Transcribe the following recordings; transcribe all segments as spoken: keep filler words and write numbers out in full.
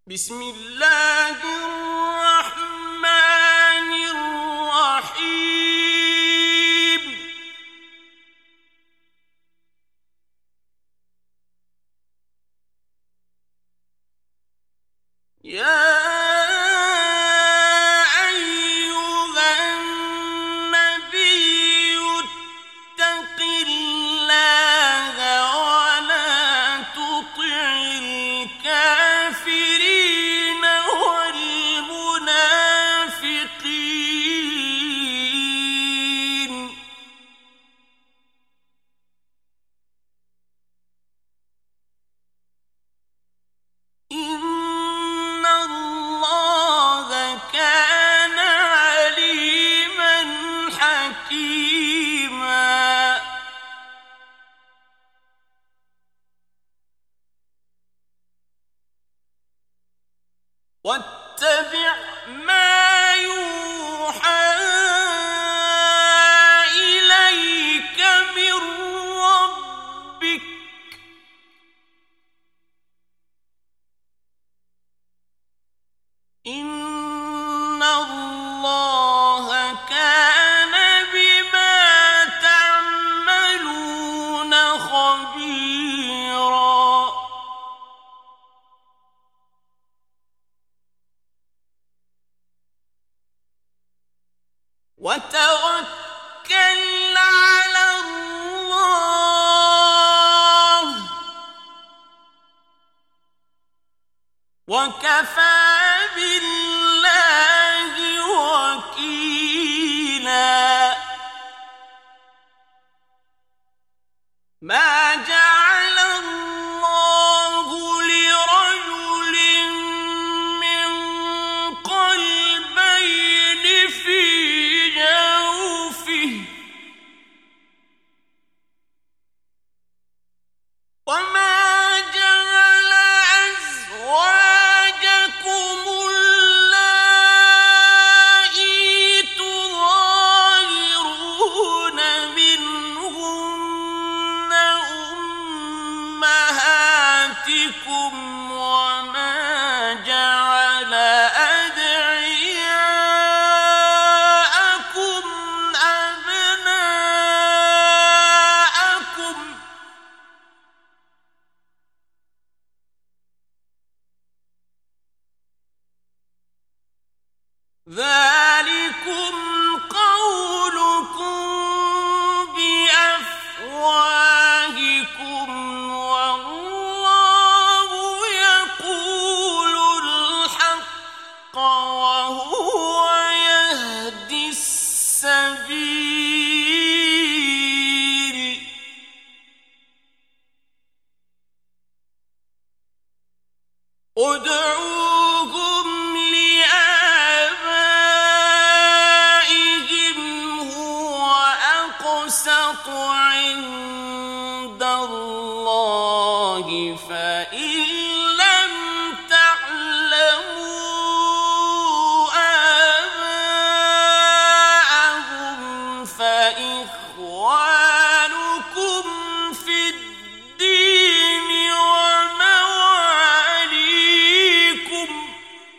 بسم الله الرحمن الرحيم. يا واتبع ما يوحى إليك من ربك إن الله كان بما تعملون خبيرا. وتوكل على الله وكفى بالله وكيلا. ما جعل الله لرجل من قلبين في وما جعل أزواجكم اللائي تظاهرون منهن أمهاتكم وما جعل أدعياءكم أبناءكم ذلكم قولكم بأفواهكم والله يقول الحق وهو يهدي السبيل. ادعوهم أقسط عند الله فإن لم تعلموا آباءهم فإخوانكم في الدين ومواليكم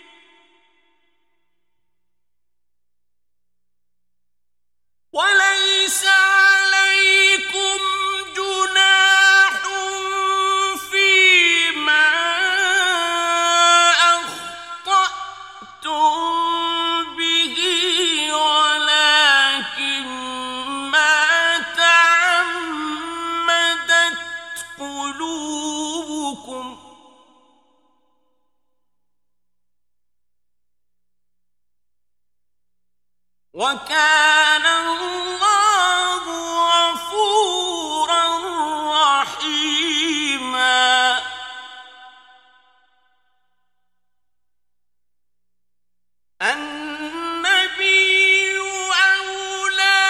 وليس عليكم جناح فيما أخطأتم به ولكن ما تعمدت قلوبكم وكان الله غفورا رحيما. النبي أولى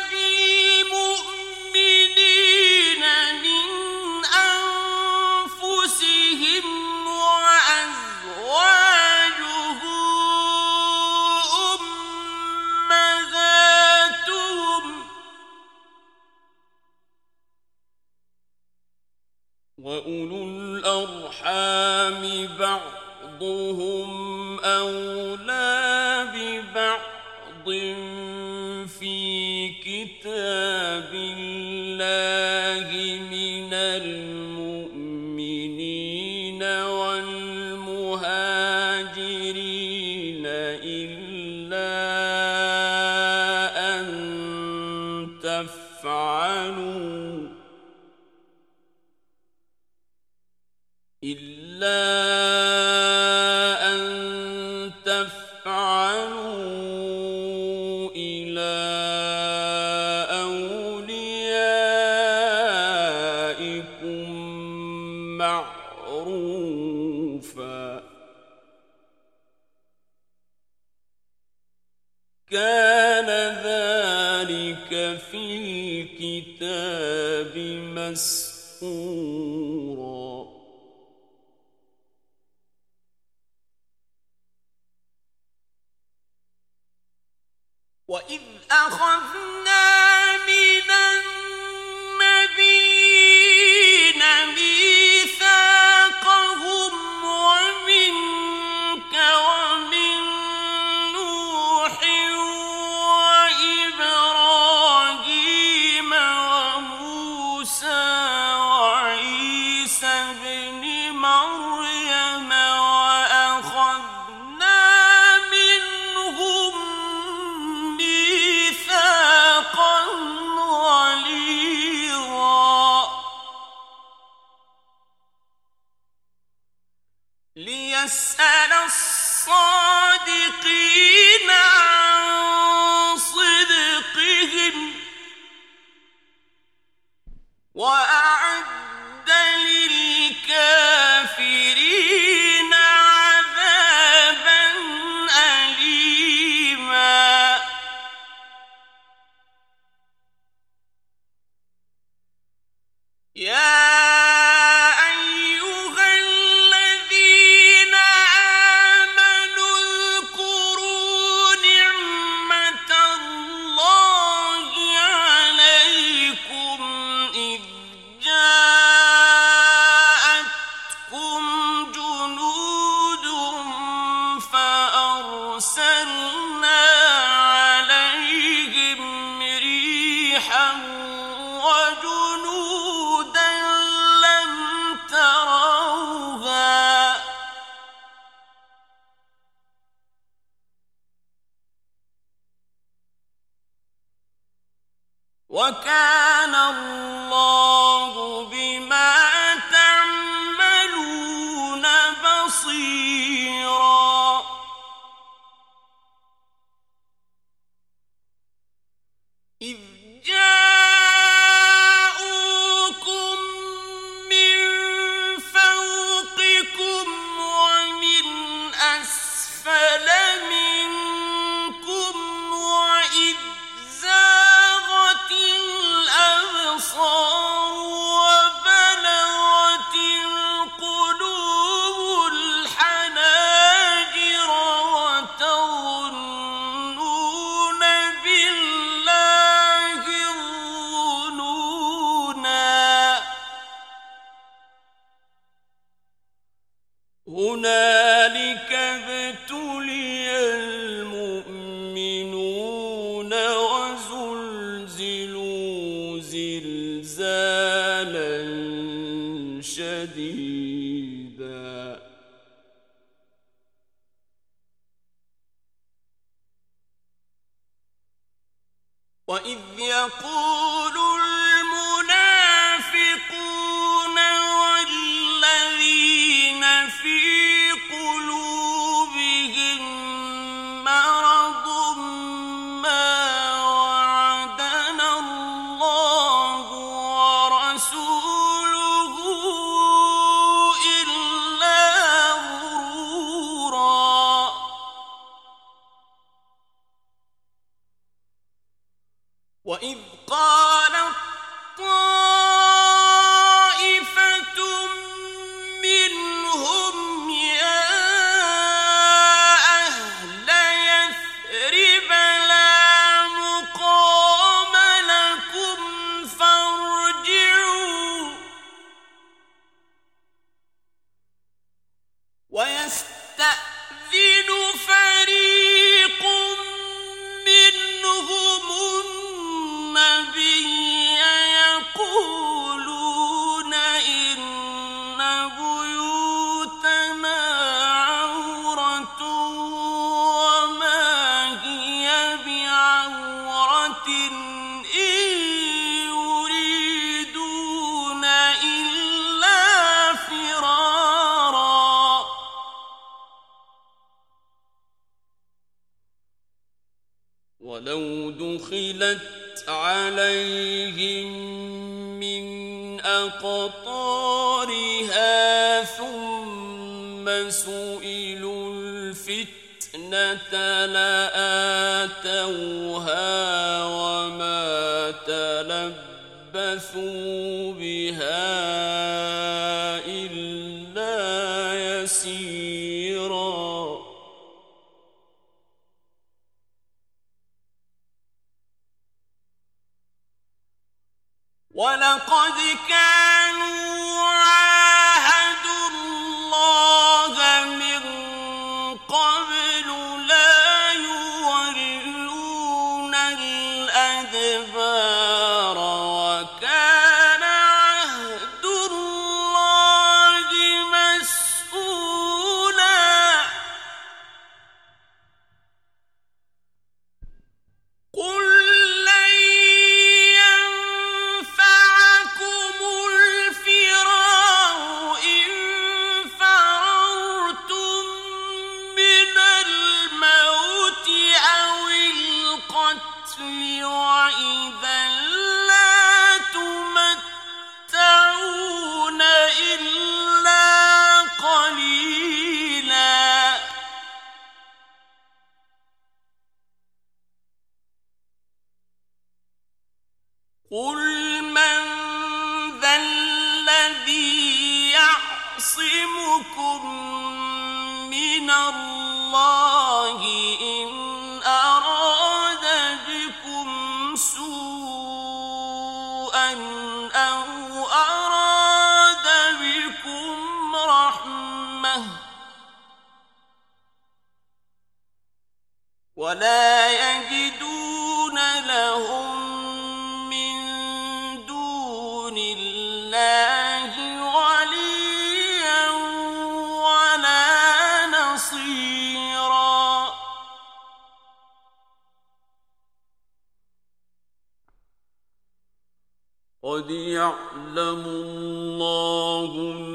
بالمؤمنين من أنفسهم وأزواجه أمهاتهم بعضهم أولى ببعض في كتاب الله من المؤمنين والمهاجرين إلا أن تفعلوا إلا أن تفعلوا إلى أوليائكم معروفا كان ذلك في الكتاب مسطورا وإذ أخذنا من النبيين ميثاقهم ومنك ومن نوح وإبراهيم وموسى وعيسى ابن مريم وأخذنا منهم ميثاقا غليظا ليسأل الصادقين عن صدقهم وأعد للكافرين عذابا أليما يا أيها الذين آمنوا اذكروا نعمة الله عليكم إذ جاءتكم جنود فأرسلنا عليهم ريحا وجنودا لم تروها وكان الله بما تعملون بصيرا إذ جاءوكم من فوقكم ومن أسفل منكم وإذ زاغت الأبصار وبلغت القلوب الحناجر وتظنون بالله الظنونا هنالك ابتلي المؤمنون وزلزلوا زلزالا شديدا وإذ يقول المنافقون والذين في قلوبهم مرض ما وعدنا الله ورسوله إلا غرورا وإذ قال ولو دخلت عليهم من أقطارها ثم سئلوا الفتنة لآتوها وما تلبثوا بها إلا يسيرا ولقد كانوا عاهدوا الله من قبل لا يولون الأدبار وكان عهد الله مسؤولا قل وإذا لا تمتعون إلا قليلا قل من ذا الذي يعصمكم من الله إن أراد بكم سوءا أو أراد بكم رحمة ولا يجدون لهم من دون الله وليا ولا نصيرا قد يعلم الله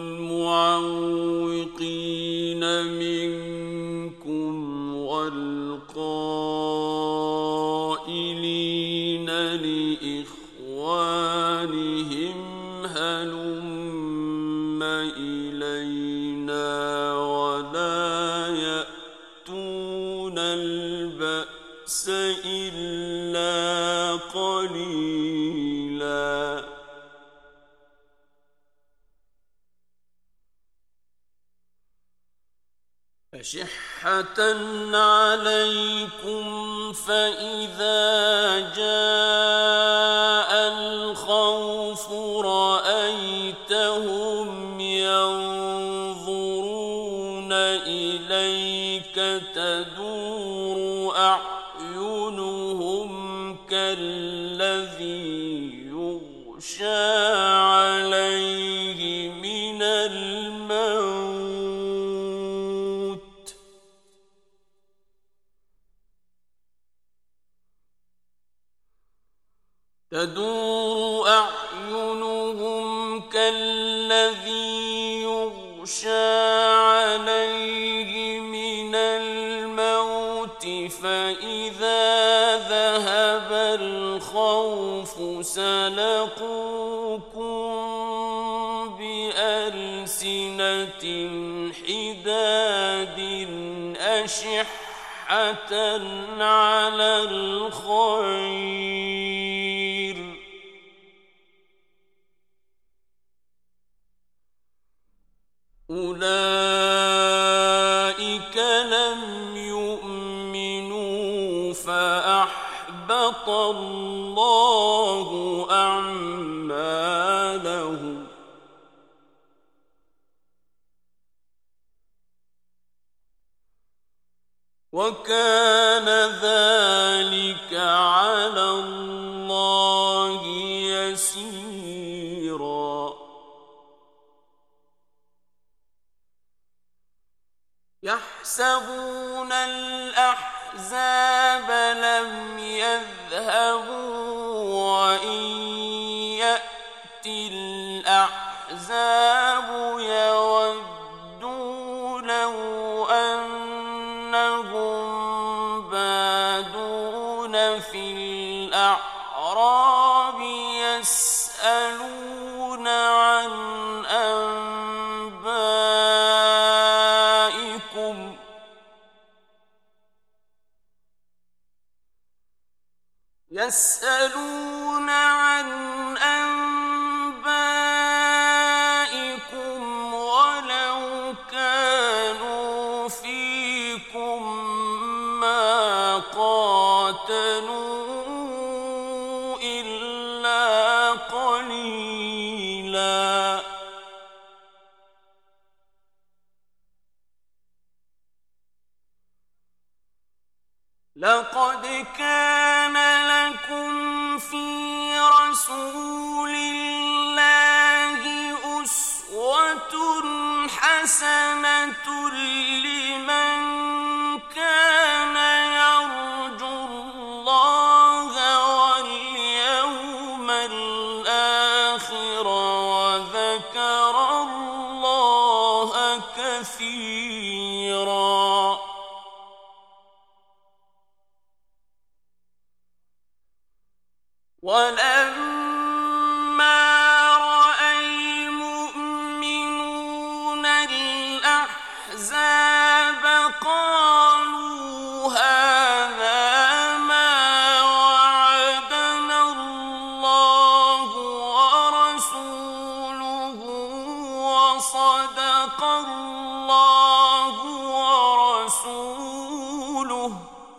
المعوقين منكم والقائلين لإخوانهم هلم إلينا ولا يأتون البأس إلا قليلا أشحة عليكم فإذا جاء الخوف رأيتهم ينظرون إليك تدور أعينهم كالذي يغشى عليه من الموت تدور أعينهم كالذي يغشى عليه من الموت فإذا ذهب الخوف سلقوكم بألسنة حداد أشحة على الخير أولئك لم يؤمنوا فأحبط الله أعمالهم وكان ذلك على الله يسيرا يحسبون الأحزاب لم يذهبوا وإن يأتي الأحزاب يودوا لو أنهم بادون يسألون عن أنبائكم ولو كانوا فيكم ما قاتلوا إلا قليلا لقد كان لكم في رسول الله أسوة حسنة لمن كان يرجو الله واليوم الآخر وذكر الله كثيرا ولما رأى المؤمنون الأحزاب قالوا هذا ما وعدنا الله ورسوله وصدق الله ورسوله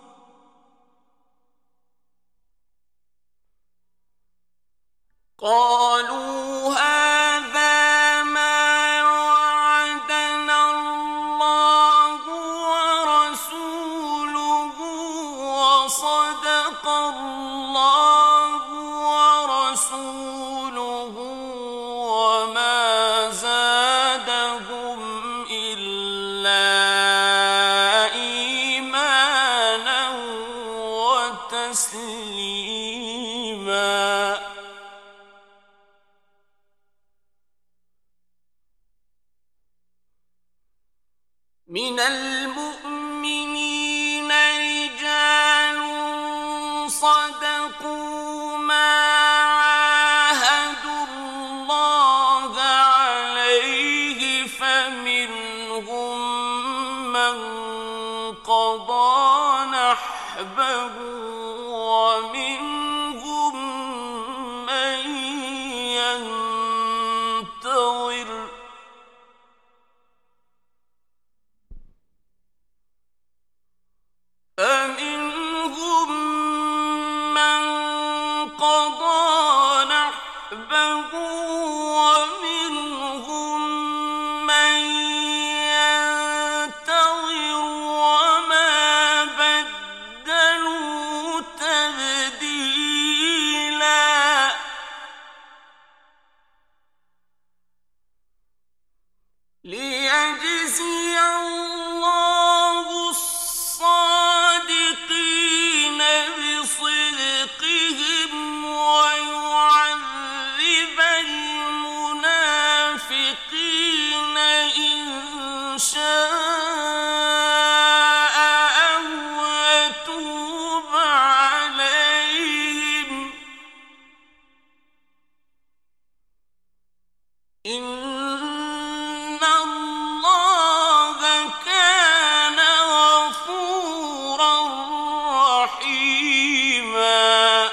قالوا هذا ما وعدنا الله ورسوله وصدق الله ورسوله وما زادهم إلا إيمانا وتسليما من المؤمنين رجال صدقوا ما عاهدوا الله عليه فمنهم من قضى نحبه ومنهم من ينتظر فمنهم من قضى نحبه ومنهم من ينتظر وما بدلوا تبديلا ليجزي الله الصادقين بصدقهم ويعذب المنافقين إن شاء أو يتوب عليهم إن الله كان غفورا رحيما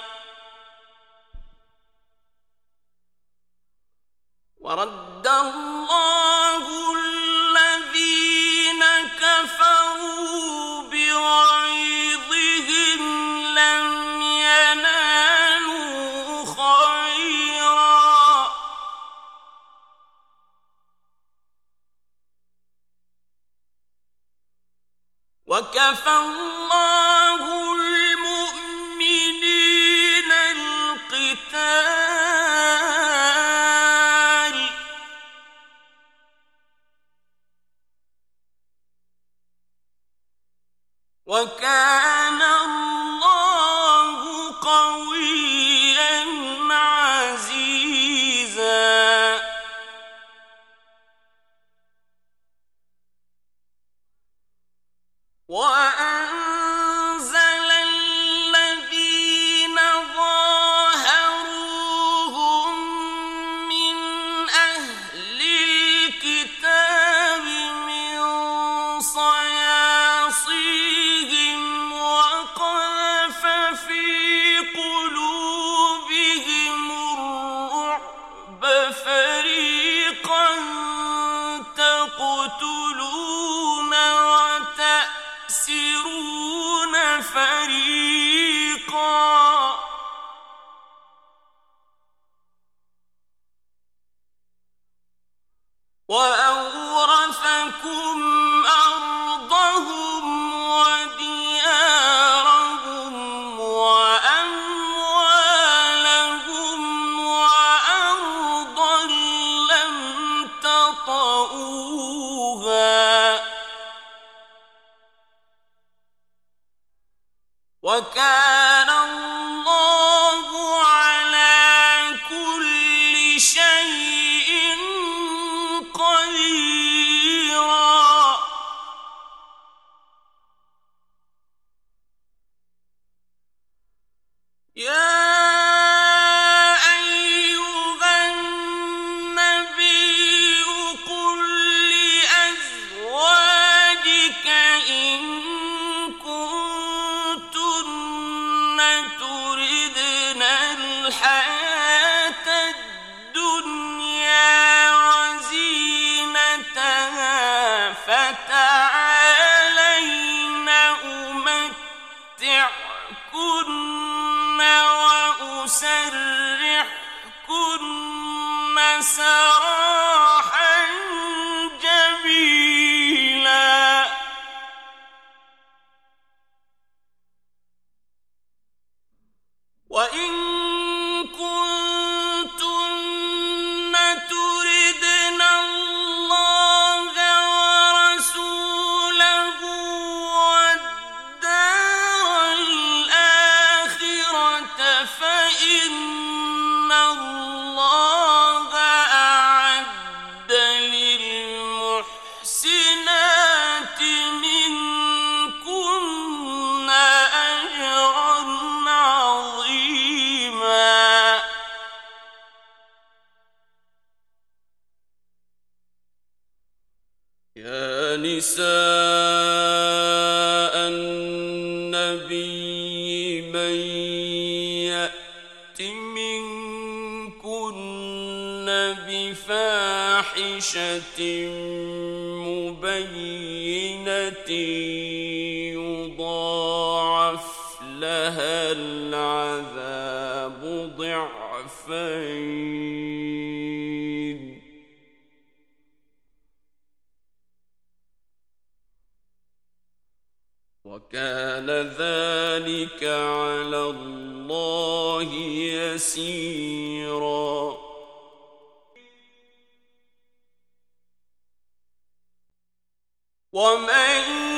ورد الله الذين كفروا بغيظهم لم ينالوا خيرا وكفى الله المؤمنين القتال وكان الله قويا عزيزا وأنزل الذين ظاهروهم من أهل الكتاب من صياصيهم وقذف في تأسرون فريقا وأورثكم أرضهم وديارهم وأموالهم وأرضا لم تطئوها وكان الله على كل شيء قديرا. يا أيها النبي قل لأزواجك إن كنتن تردن الحياة الدنيا وزينتها فتعالين أمتعكن وأسرحكن سراحا جميلا. وإن كنتن تردن الله ورسوله والدار الآخرة فإن الله أعد للمحسنات منكن أجرا عظيما. يا نساء النبي من يأت منكن بفاحشة مبينة يضاعف لها العذاب ضعفين وكان ذلك على الله يسيرا. ومن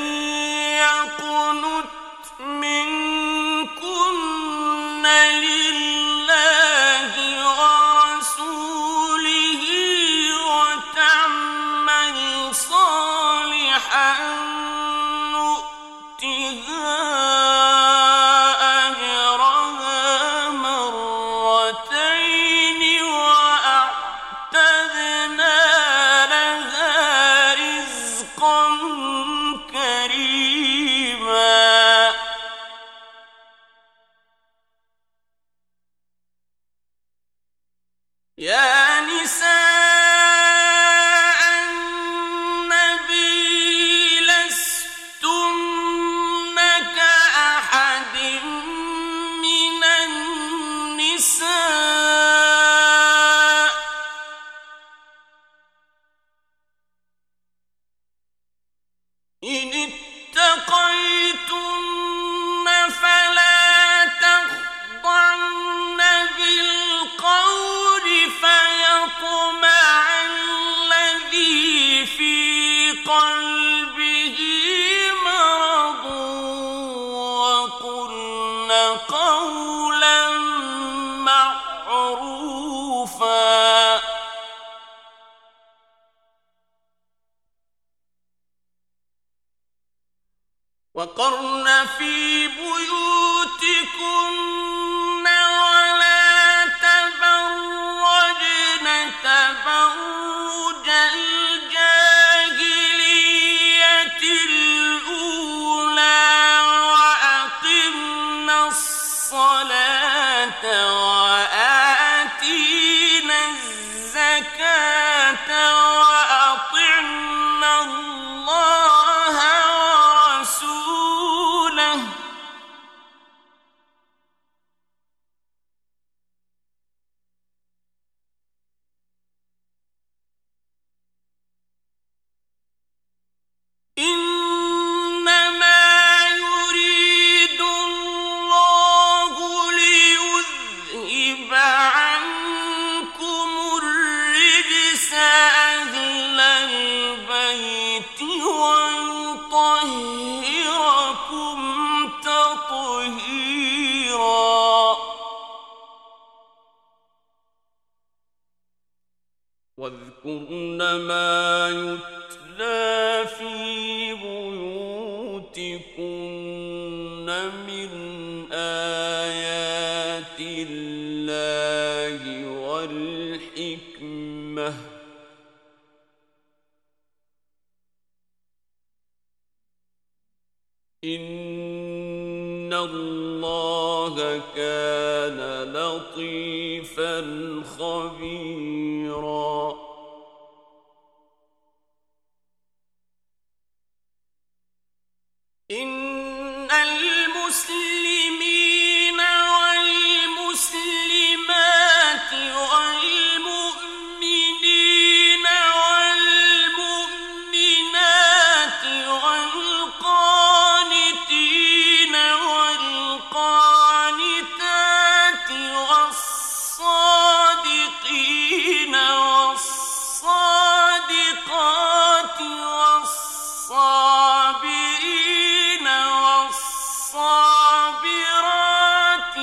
يقنت منكن لله ورسوله وتعمل صالحا نؤتها أجرها مرتين وأعتدنا لها رزقا كريما. يا نساء النبي لستن كأحد من النساء إن اتقيتن فلا تخضعن بالقول فيطمع الذي في قلبه مرض وقلن قولا معروفا. وقرن في بيوتكن ولا تبرجن تبرج الجاهلية الأولى وأقمن الصلاة وآتين الزكاة وأطعن الله ورسوله واذكرن ما يتلى في بيوتكن من آيات الله والحكمة إن الله كان لطيفا خبيرا إن المسلمين والمسلمات والمؤمنين والمؤمنات والقانتين والقانتات والصادقين والصادقات والصابرين والصابرات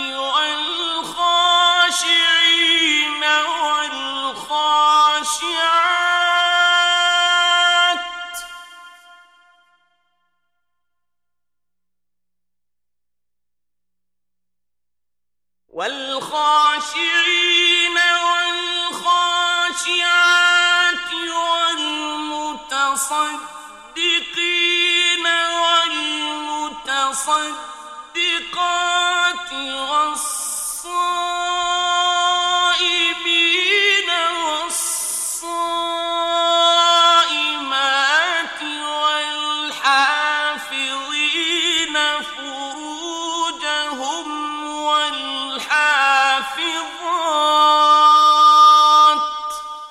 والخاشعين والخاشعات والخاشعين والخاشعات والمتصدقين والمتصدقات والصائمين والصائمات والحافظين فروجهم والحافظات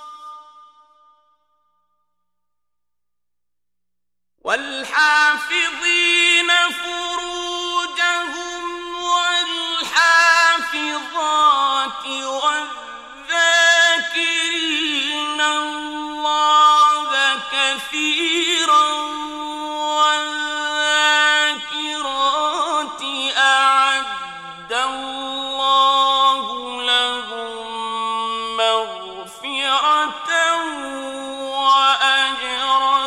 والحافظين فروجهم والحافظات والذاكرين الله كثيرا والذاكرات أعد الله لهم مغفرة وأجرا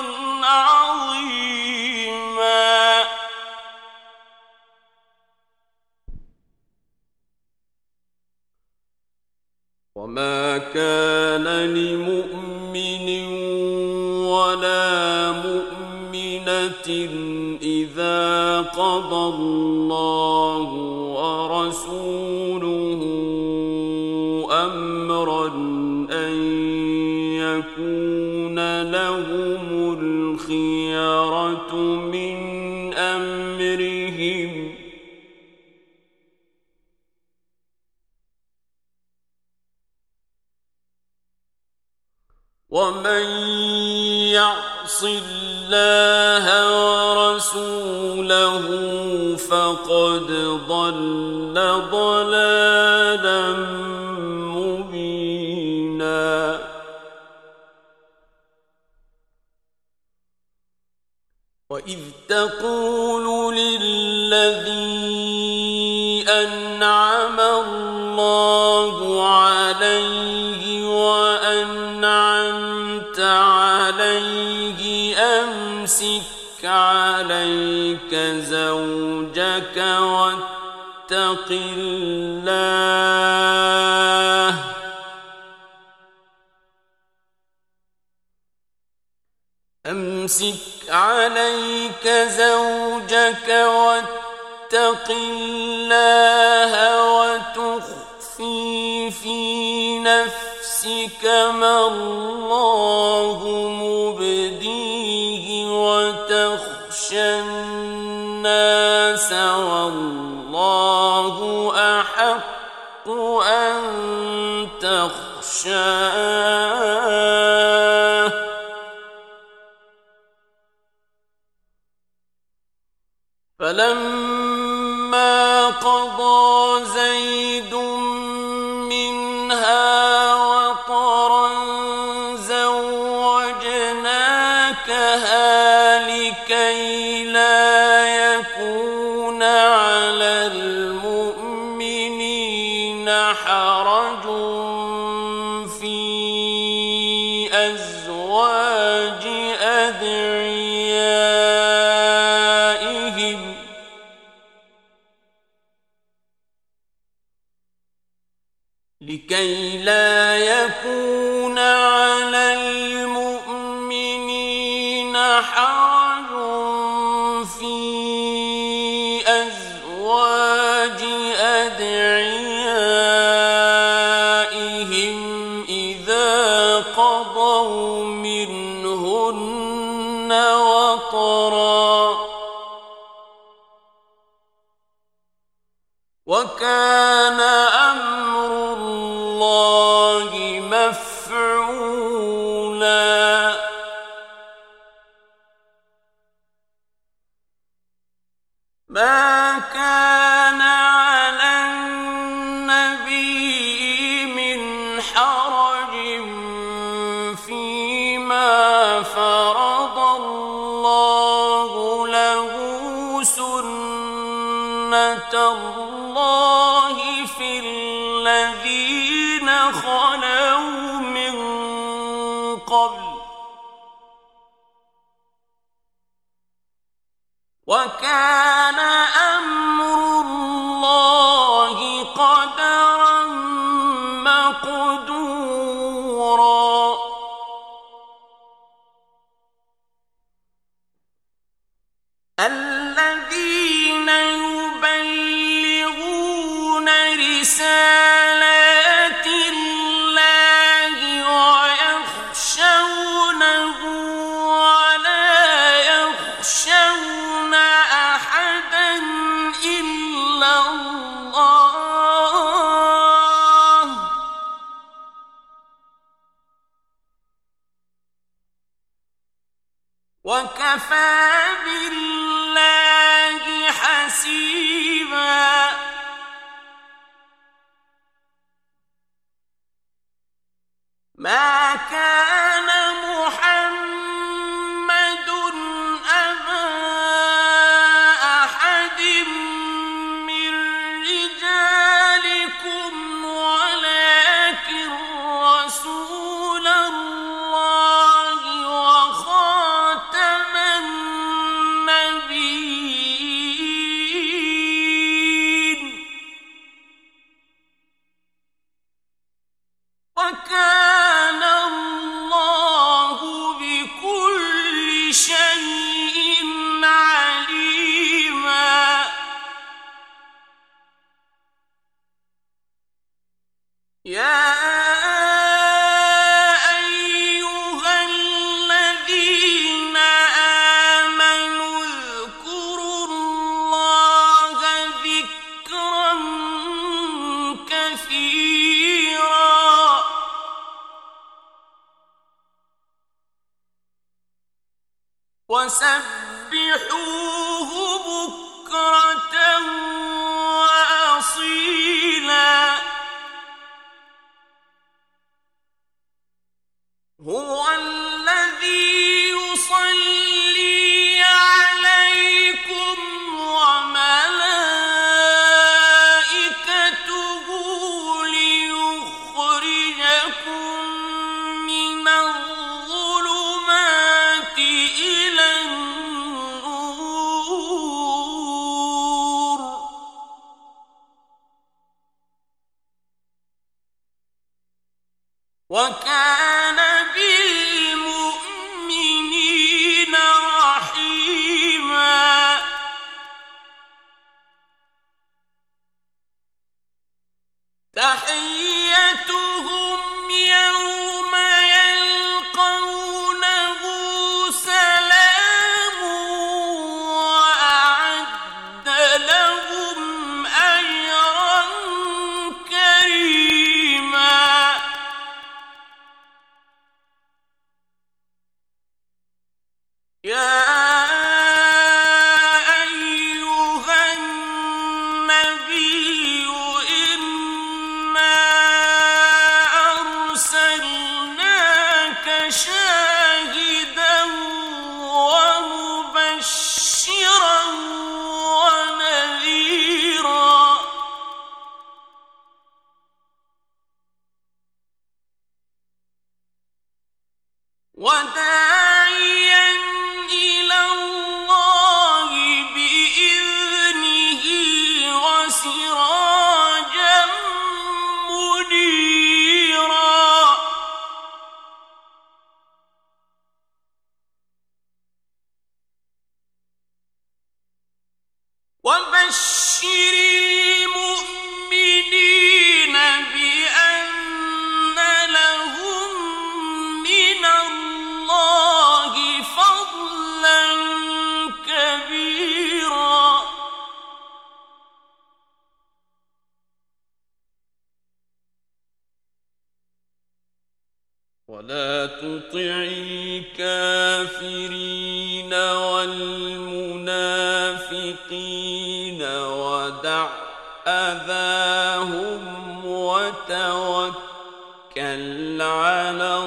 عظيما وما كان لمؤمن ولا مؤمنة إذا قضى الله ورسوله أمرا أن يكون لهم الخيرة من أمرهم ومن يعص الله ورسوله فقد ضل ضلالا مبينا وإذ تقول للذي أنعم الله عليه وأنعمت عليه أمسك عليك زوجك واتق الله أمسك عليك زوجك واتق الله وتخفي في نفسك ما الله مبديه وتخشى الناس والله أحق أن تخشاه فلما قضى زيد منها وطرا زوجناكها لكي لا يكون على المؤمنين حرج في أزواج لكي لا يكون على المؤمنين حرج في أزواج أدعيائهم إذا قضوا منهن وطرا، وكان أمر الله مفعولا. ما كان على النبي من حرج فيما فرض الله له، سنة الله في الذين خلوا من قبل، وكان أمر الله قدرا مقدورا. الذين يبلغون رسالات الله ويخشونه ولا يخشون أحدا إلا الله، وكفى بالله حسيبا. ما كان محمد أبا أحد من رجالكم ولكن رسول الله وخاتم النبيين، وكان الله بكل شيء عليما. يا أيها الذين آمنوا اذكروا الله ذكرا كثيرا، وسبحوه بكرة وأصيلا. هو الذي يصلي عليكم وملائكته ليخرجكم من الظلمات إلى النور، وكان بالمؤمنين رحيما. تحيتهم يوم يلقونه سلام، وأعد لهم أجرا كريما. وبشر المؤمنين بأن لهم من الله فضلا كبيرا ولا تطع الكافرين والمنافقين ودع أذاهم وتوكل على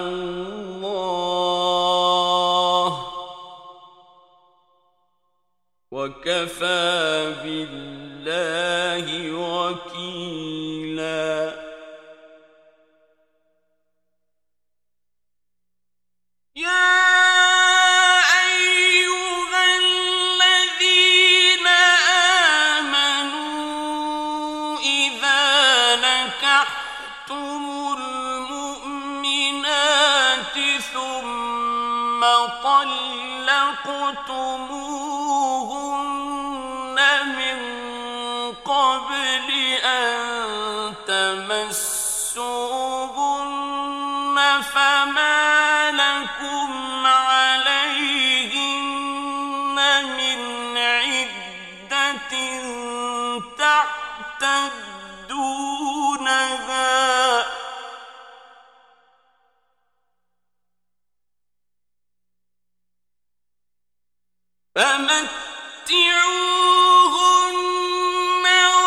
الله وكفى بالله وكيلا يا أيها الذين آمنوا إذا نكحتم المؤمنات ثم طلقتموهن من قبل أن تمسوهن فما لكم عليهن من عدة تعتدونها فمتعوهن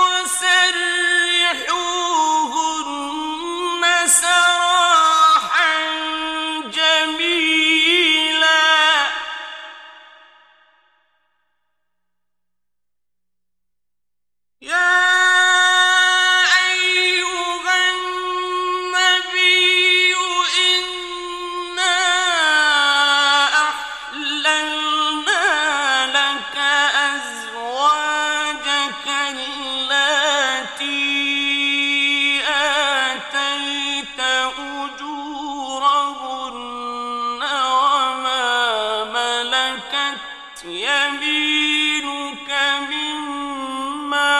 وسرحوهن سراحا جميلا يا أيها النبي إنا أحللنا لك أزواجك اللاتي آتيت أجورهن وما ملكت يمينك مما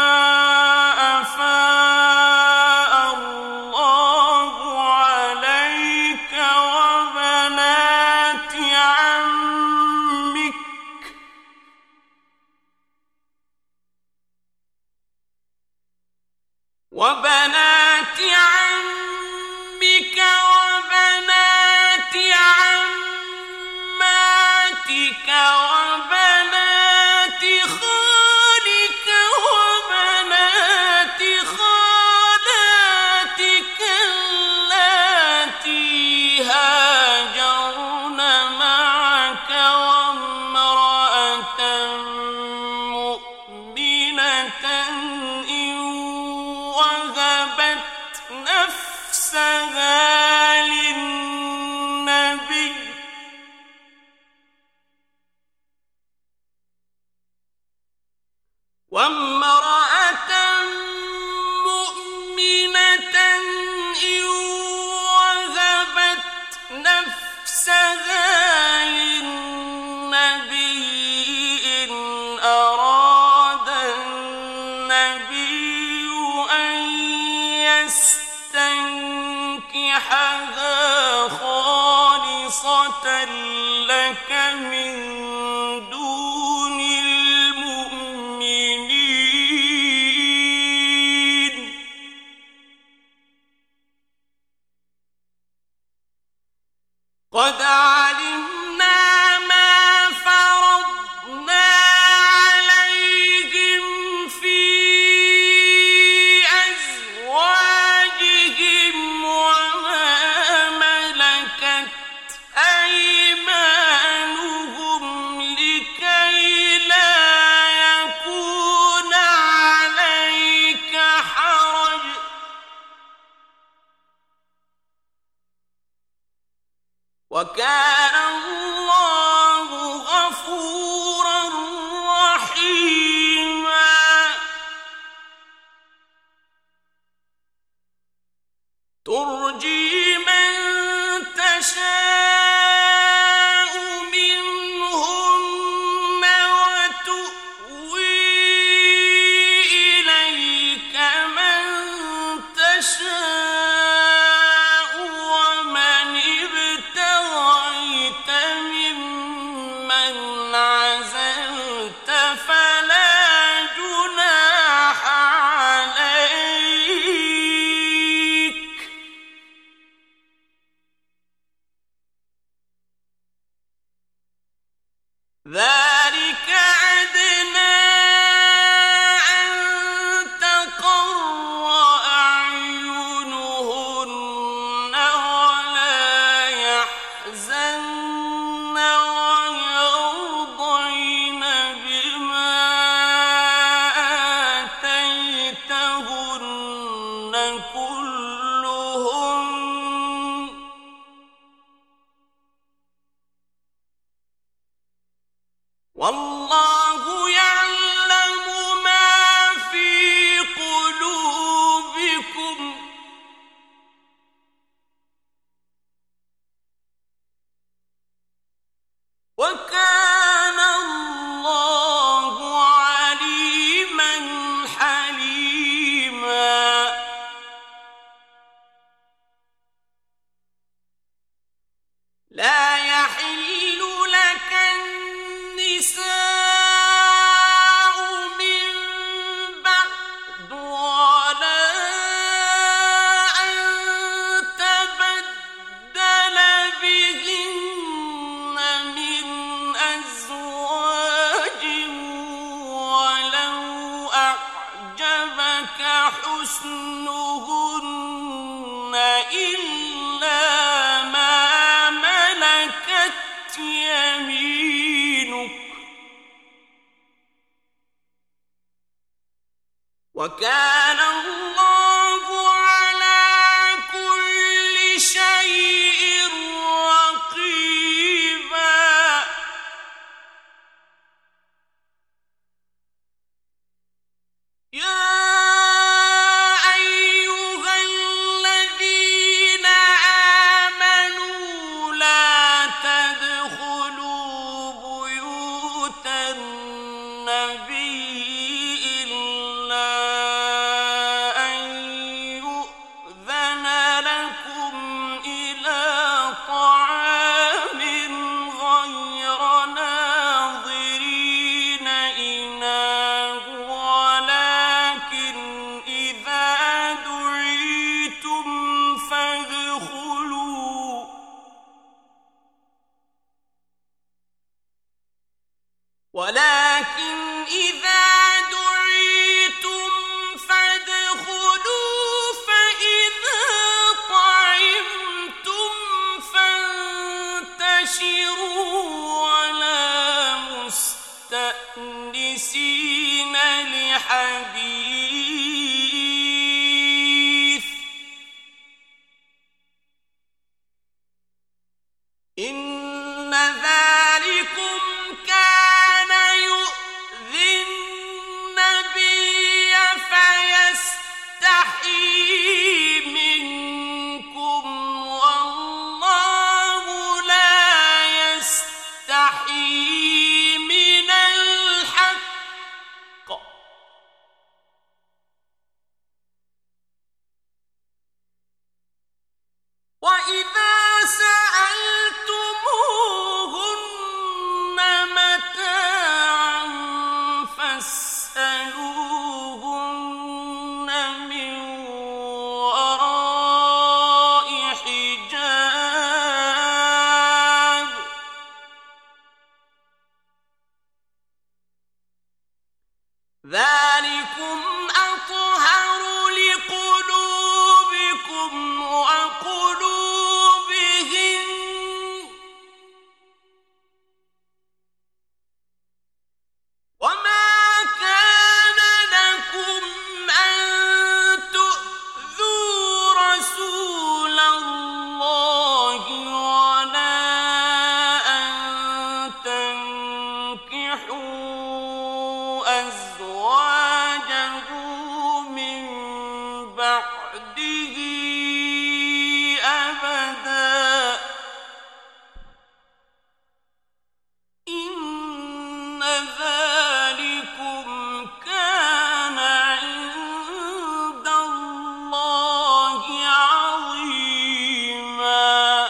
أفاء الله عليك وبنات عمك وبنات عمك وبنات عماتك وبنات خالك وبنات خالاتك اللاتي هاجرن معك وامرأة مؤمنة إن وهبت نفسها للنبي وامرأة مؤمنة إن وهبت نفسها للنبي إن أراد النبي أن يستنكحها خالصة لك من دون المؤمنين قد علمنا ما فرضنا عليهم في أزواجهم وما ملكت أيمانهم لكي لا يكون عليك حرج وكان الله غفورا رحيما ترجي من تشاء منهن وتؤوي حسنهن إلا ما ملكت يمينك وكان الله على كل شيء رقيبا. يا أيها الذين آمنوا لا تدخلوا بيوت النبي ولكن إذا دعيتم فادخلوا فإذا طعمتم فانتشروا ولا مستأنسين لحديث إن ذلكم كان يؤذي النبي فيستحيي منكم والله لا يستحيي من الحق وإذا سألتموهن متاعا فاسألوهن من وراء حجاب ذلكم أطهر لقلوبكم وقلوبهم وما كان لكم أن تؤذوا رسول الله ولا أن تنكحوا أزواجه من بعده أبدا إن ذلكم كان عند الله عظيما.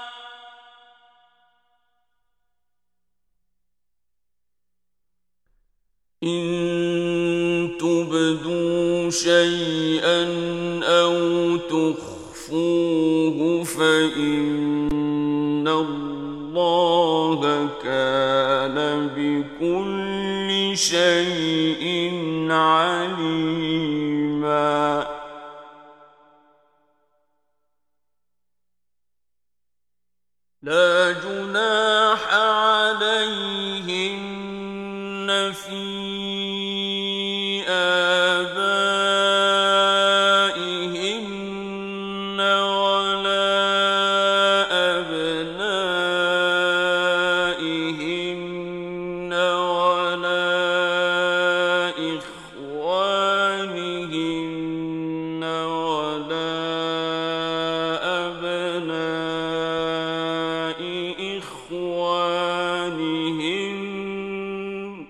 إن تبدوا شيئا أو تخفوه فإن الله كان بكل شيء عليما. لا جناح عليهن في آبائهن ولا أبنائهن ولا إخوانهن ولا أبناء إخوانهن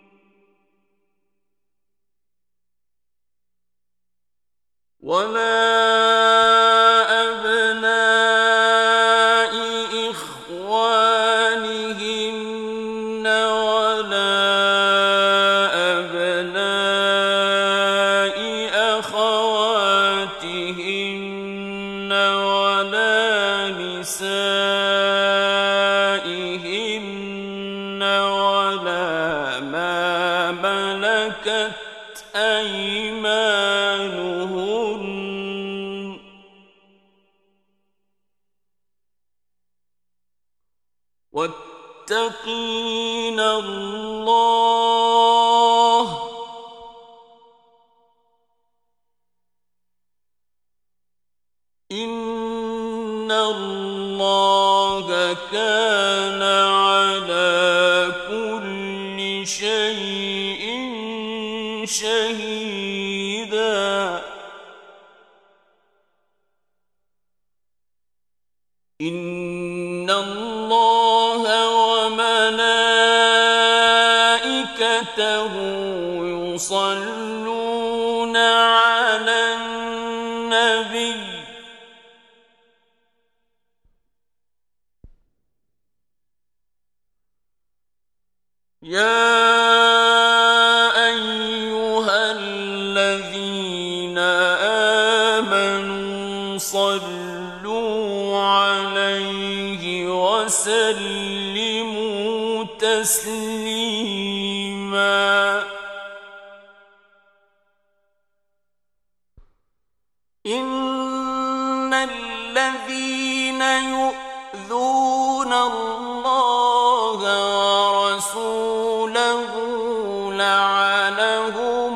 ولا أبناء إخوانهن ولا أبناء أخواتهن ولا نسائهن ولا ما ملكت أيمانهن المتقين الله إن الله كان على كل شيء شهيدا إن الله وملائكته يصلون على النبي يا أيها الذين آمنوا صلوا عليه وسلموا تسليما إن الذين يؤذون الله ورسوله لعنهم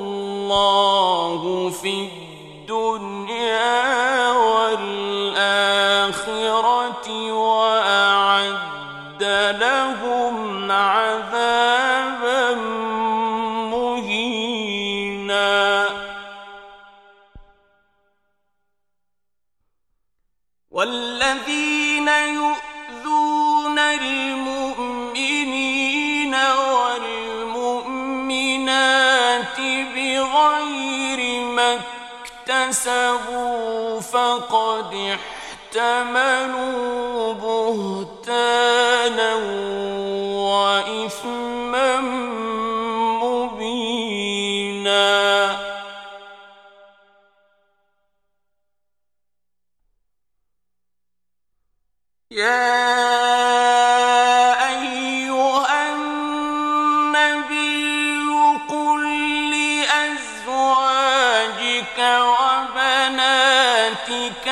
الله في الدنيا والآخرة وأعد لهم عذابا مهينا والذين يؤذون المؤمنين والمؤمنات بغير ما اكتسبوا فقد احتملوا بهتانا وإثما مبينا يا أيها النبي قل لأزواجك وبناتك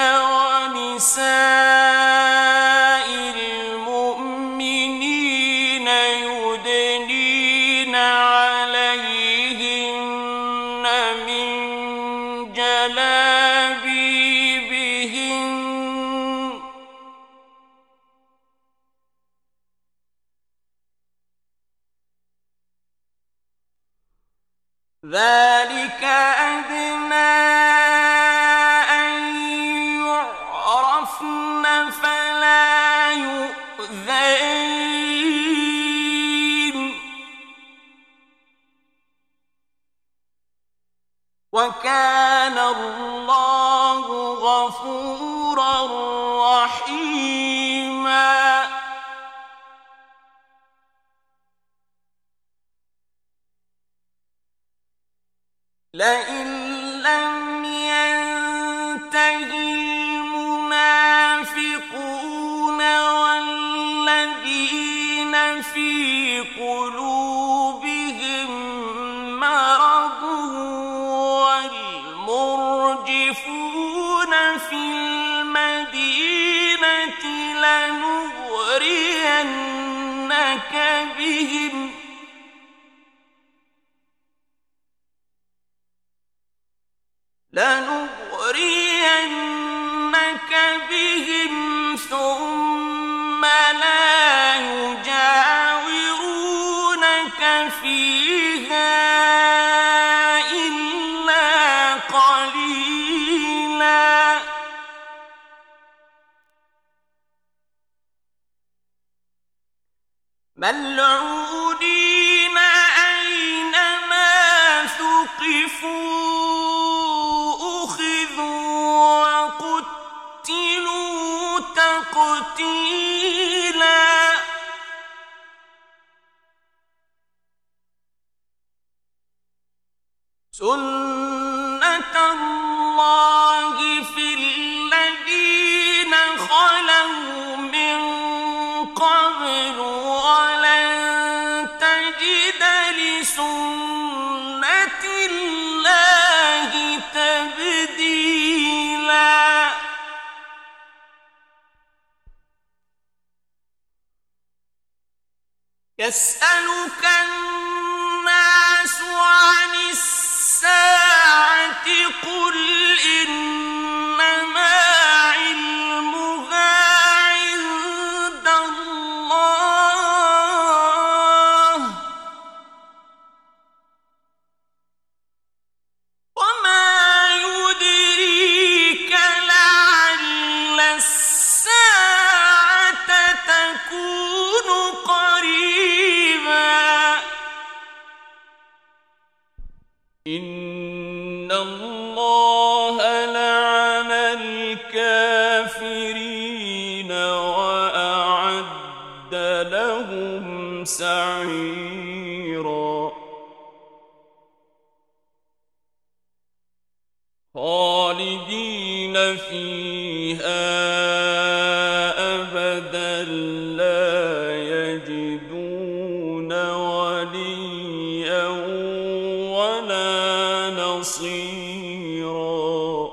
ونساء المؤمنين يدنين عليهن من جلابيبهن ذلك أدنى أن يعرفن فلا يؤذين وكان الله غفورا رحيما لئن لم ينتهي المنافقون والذين في قلوبهم مرض والمرجفون في المدينة لنغرينك بهم لنغرينك بهم ثم لا يجاورونك فيها إلا قليلا ملعونين أينما ثقفوا وقتلوا تقتيلا سنة الله في الذين خلوا من قبل ولن تجد لسنة الله تبديلا يسألك الناس عن الساعة قل إنما علمها عند الله وما يدريك لعل الساعة تكون قريبا إن الله لعن الكافرين وأعد لهم سعيرا خالدين فيها أبدا لا يجدون وليا ولا نصيرا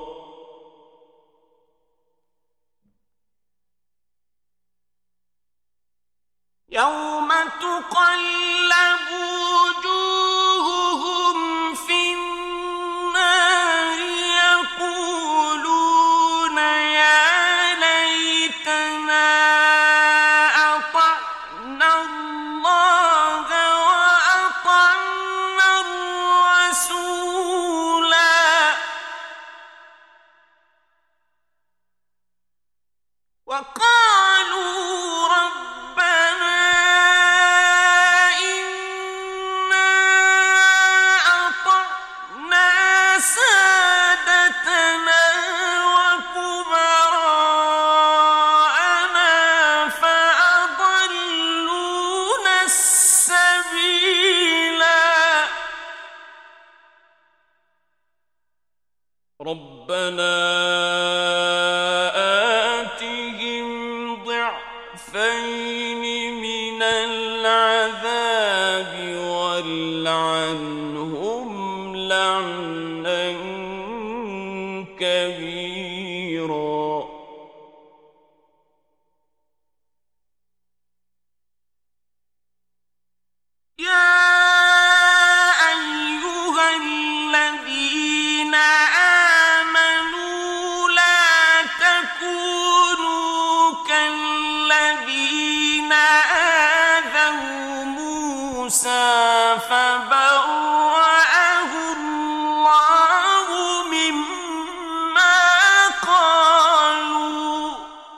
يوم تقلب وجوههم في النار يقولون يا ليتنا أطعنا الله وأطعنا الرسولا وقالوا ربنا إنا أطعنا سادتنا وكبراءنا فأضلونا السبيلا ربنا آتهم ضعفين من العذاب والعنهم لعنا كبيرا يا أيها الذين آمنوا لا تكونوا كالذين آذوا موسى فبرأه الله مما قالوا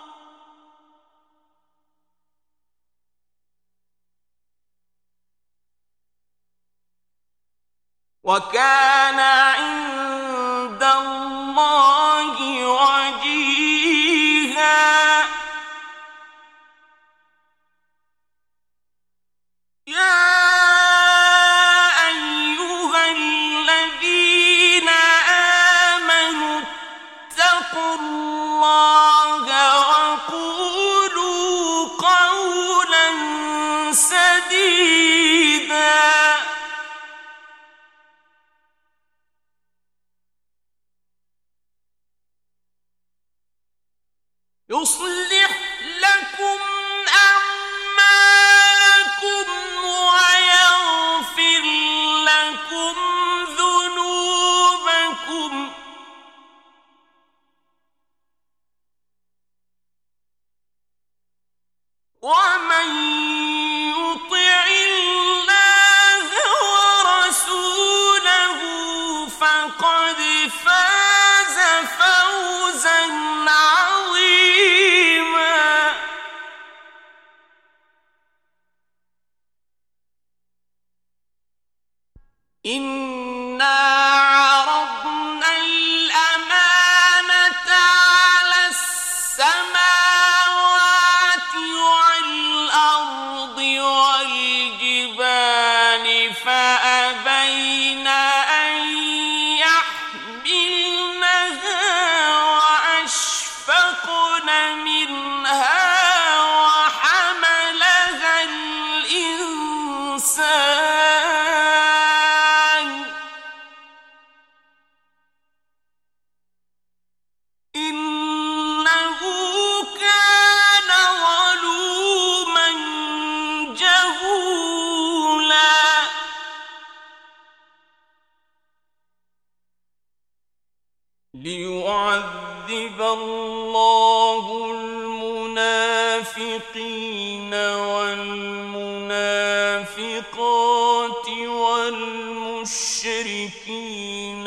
وكان عند الله وجيها يا أيها الذين آمنوا اتقوا الله وقولوا قولا سديدا يصلح لكم أعمالكم ويغفر لكم ذنوبكم ومن يطع الله ورسوله فقد فاز فوزا عظيما إنا عرضنا الأمانة على السماوات والأرض والجبال فأبين أن يحملنها وأشفقن منها وحملها الإنسان ليعذب الله المنافقين والمنافقات والمشركين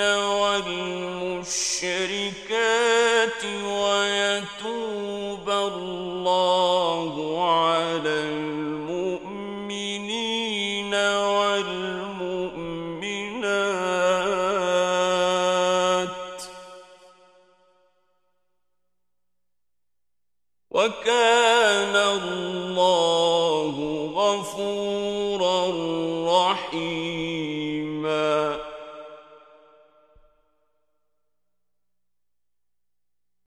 والمشركات ويتوب الله على المؤمنين والمؤمنات وكان الله